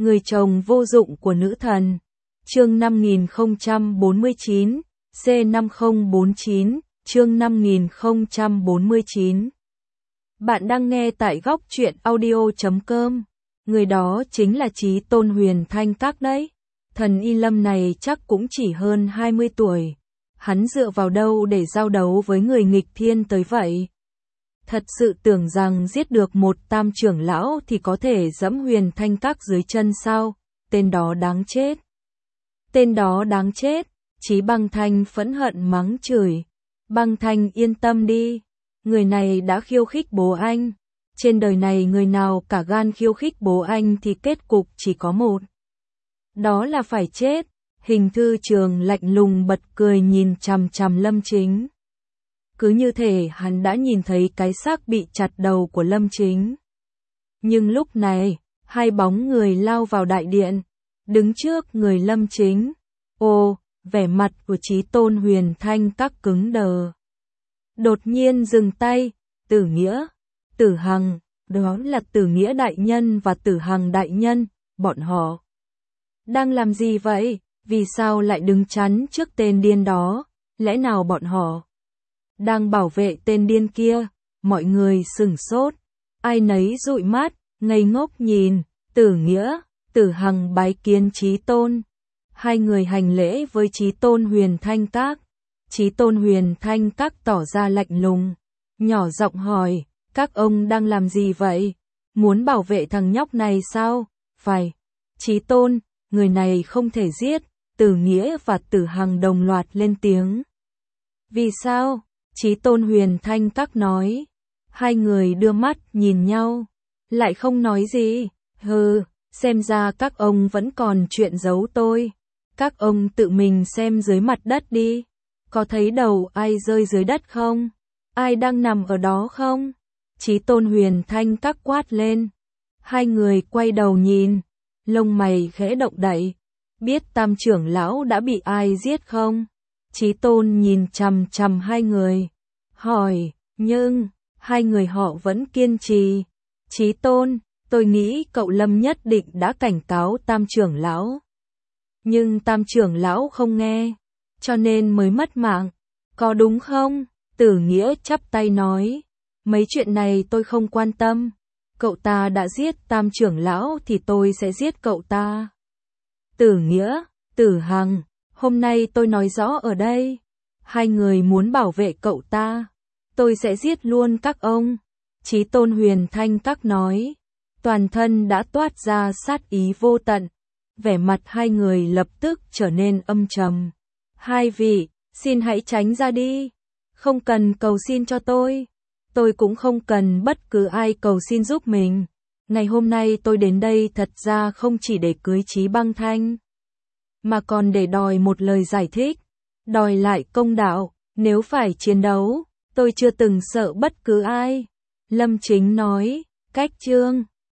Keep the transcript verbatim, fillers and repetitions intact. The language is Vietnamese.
Người chồng vô dụng của nữ thần. Chương năm nghìn không trăm bốn mươi chín, C năm không bốn chín, chương năm nghìn không trăm bốn mươi chín. Bạn đang nghe tại góc truyện audio chấm com. Người đó chính là Chí Tôn Huyền Thanh Các đấy. Thần Y Lâm này chắc cũng chỉ hơn hai mươi tuổi. Hắn dựa vào đâu để giao đấu với người nghịch thiên tới vậy? Thật sự tưởng rằng giết được một tam trưởng lão thì có thể dẫm Huyền Thanh Các dưới chân sao? Tên đó đáng chết. Tên đó đáng chết. Chí Băng Thanh phẫn hận mắng chửi. Băng Thanh yên tâm đi. Người này đã khiêu khích bố anh. Trên đời này người nào cả gan khiêu khích bố anh thì kết cục chỉ có một. Đó là phải chết. Hình Thư Trường lạnh lùng bật cười nhìn chằm chằm Lâm Chính. Cứ như thể hắn đã nhìn thấy cái xác bị chặt đầu của Lâm Chính. Nhưng lúc này, hai bóng người lao vào đại điện, đứng trước người Lâm Chính. Ô, vẻ mặt của Chí Tôn Huyền Thanh Các cứng đờ. Đột nhiên dừng tay, Tử Nghĩa, Tử Hằng, đó là Tử Nghĩa đại nhân và Tử Hằng đại nhân, bọn họ đang làm gì vậy? Vì sao lại đứng chắn trước tên điên đó? Lẽ nào bọn họ đang bảo vệ tên điên kia? Mọi người sửng sốt, ai nấy dụi mắt, ngây ngốc nhìn. Tử Nghĩa, Tử Hằng bái kiến Chí Tôn. Hai người hành lễ với Chí Tôn Huyền Thanh Các. Chí Tôn Huyền Thanh Các tỏ ra lạnh lùng, nhỏ giọng hỏi, các ông đang làm gì vậy? Muốn bảo vệ thằng nhóc này sao? Phải. Chí Tôn, người này không thể giết. Tử Nghĩa và Tử Hằng đồng loạt lên tiếng. Vì sao? Chí Tôn Huyền Thanh Các nói. Hai người đưa mắt nhìn nhau, lại không nói gì. Hừ, xem ra các ông vẫn còn chuyện giấu tôi. Các ông tự mình xem dưới mặt đất đi. Có thấy đầu ai rơi dưới đất không? Ai đang nằm ở đó không? Chí Tôn Huyền Thanh Các quát lên. Hai người quay đầu nhìn, lông mày khẽ động đậy. Biết tam trưởng lão đã bị ai giết không? Chí Tôn nhìn chằm chằm hai người, hỏi, nhưng hai người họ vẫn kiên trì. Chí Tôn, tôi nghĩ cậu Lâm nhất định đã cảnh cáo tam trưởng lão. Nhưng tam trưởng lão không nghe, cho nên mới mất mạng. Có đúng không? Tử Nghĩa chắp tay nói, mấy chuyện này tôi không quan tâm. Cậu ta đã giết tam trưởng lão thì tôi sẽ giết cậu ta. Tử Nghĩa, Tử Hằng, hôm nay tôi nói rõ ở đây. Hai người muốn bảo vệ cậu ta, tôi sẽ giết luôn các ông. Chí Tôn Huyền Thanh Các nói, toàn thân đã toát ra sát ý vô tận. Vẻ mặt hai người lập tức trở nên âm trầm. Hai vị, xin hãy tránh ra đi. Không cần cầu xin cho tôi. Tôi cũng không cần bất cứ ai cầu xin giúp mình. Ngày hôm nay tôi đến đây thật ra không chỉ để cưới Chí Băng Thanh, mà còn để đòi một lời giải thích, đòi lại công đạo. Nếu phải chiến đấu, tôi chưa từng sợ bất cứ ai. Lâm Chính nói, cách chương